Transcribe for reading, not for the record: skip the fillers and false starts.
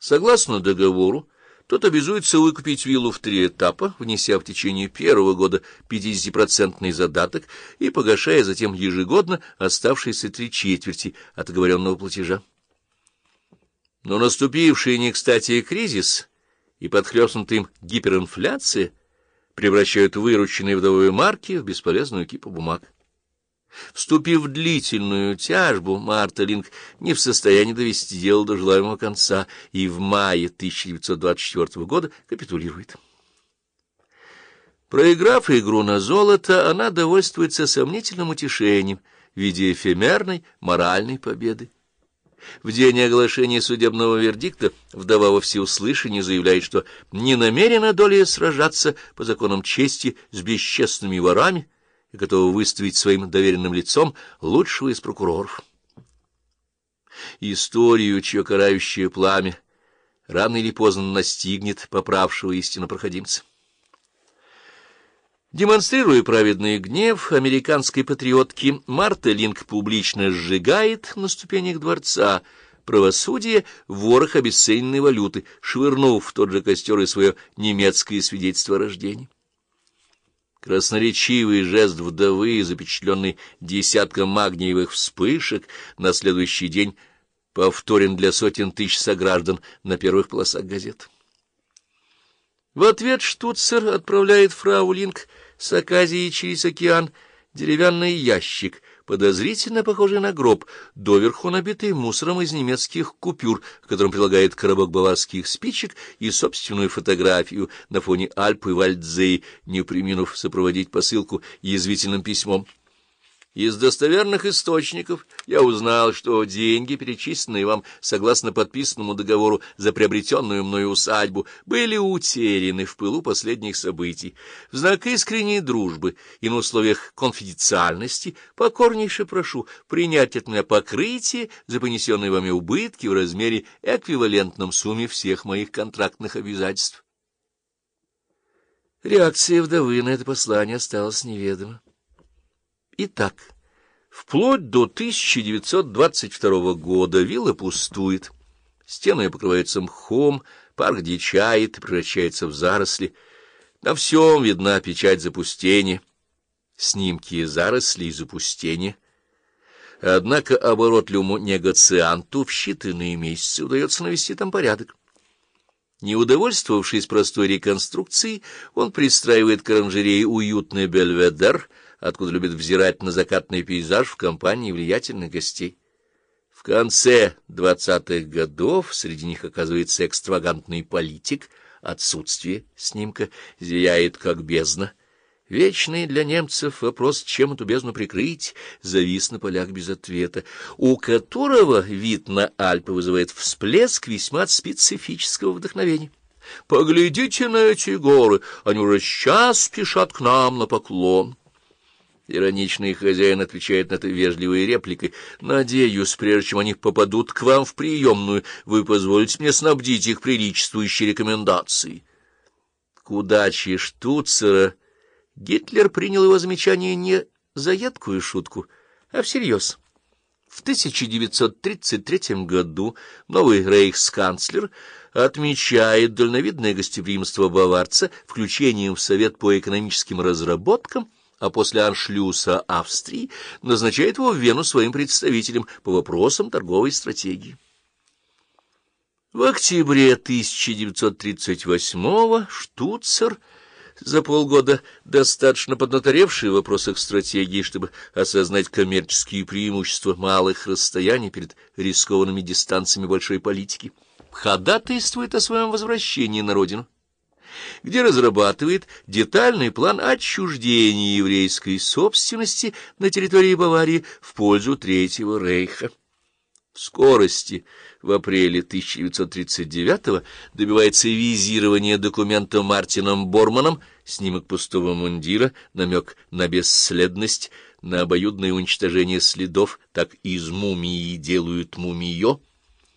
Согласно договору, тот обязуется выкупить виллу в 3 этапа, внеся в течение первого года 50% задаток и погашая затем ежегодно оставшиеся 3/4 от оговоренного платежа. Но наступивший не кстати кризис и подхлёстнутая им гиперинфляция превращают вырученные вдовые марки в бесполезную кипу бумаг. Вступив в длительную тяжбу, Марта Линк не в состоянии довести дело до желаемого конца и в мае 1924 года капитулирует. Проиграв игру на золото, она довольствуется сомнительным утешением в виде эфемерной моральной победы. В день оглашения судебного вердикта вдова во всеуслышание заявляет, что не намерена долей сражаться по законам чести с бесчестными ворами и готова выставить своим доверенным лицом лучшего из прокуроров. Историю, чье карающее пламя рано или поздно настигнет поправшего истину проходимца. Демонстрируя праведный гнев американской патриотки, Марта Линк публично сжигает на ступенях дворца правосудия ворох обесцененной валюты, швырнув в тот же костер и свое немецкое свидетельство о рождении. Красноречивый жест вдовы, запечатленный десятком магниевых вспышек, на следующий день повторен для сотен тысяч сограждан на первых полосах газет. В ответ Штуцер отправляет фрау Линк с Аказией через океан деревянный ящик, подозрительно похожий на гроб, доверху набитый мусором из немецких купюр, к которым прилагает коробок баварских спичек и собственную фотографию на фоне Альп и Вальдзей, не преминув сопроводить посылку язвительным письмом. Из достоверных источников я узнал, что деньги, перечисленные вам согласно подписанному договору за приобретенную мною усадьбу, были утеряны в пылу последних событий. В знак искренней дружбы и на условиях конфиденциальности покорнейше прошу принять от меня покрытие за понесенные вами убытки в размере эквивалентном сумме всех моих контрактных обязательств. Реакция вдовы на это послание осталась неведома. Итак, вплоть до 1922 года вилла пустует, стены покрываются мхом, парк дичает и превращается в заросли. На всем видна печать запустения, снимки зарослей и запустения. Однако оборотлюму негацианту в считанные месяцы удается навести там порядок. Не удовольствовавшись простой реконструкцией, он пристраивает к оранжерее уютный бельведер, откуда любит взирать на закатный пейзаж в компании влиятельных гостей. В конце 20-х годов среди них оказывается экстравагантный политик, отсутствие снимка зияет как бездна. Вечный для немцев вопрос, чем эту бездну прикрыть, завис на полях без ответа, у которого вид на Альпы вызывает всплеск весьма специфического вдохновения. «Поглядите на эти горы, они уже сейчас спешат к нам на поклон». Ироничный хозяин отвечает на это вежливой репликой: «Надеюсь, прежде чем они попадут к вам в приемную, вы позволите мне снабдить их приличествующей рекомендацией». К удаче Штуцера Гитлер принял его замечание не за едкую шутку, а всерьез. В 1933 году новый рейхсканцлер отмечает дальновидное гостеприимство баварца включением в Совет по экономическим разработкам, а после аншлюса Австрии назначает его в Вену своим представителем по вопросам торговой стратегии. В октябре 1938-го Штуцер, за полгода достаточно поднаторевший в вопросах стратегии, чтобы осознать коммерческие преимущества малых расстояний перед рискованными дистанциями большой политики, ходатайствует о своем возвращении на родину, где разрабатывает детальный план отчуждения еврейской собственности на территории Баварии в пользу Третьего рейха. В скорости в апреле 1939-го добивается визирования документа Мартином Борманом, снимок пустого мундира, намек на бесследность, на обоюдное уничтожение следов, так из мумии делают мумиё.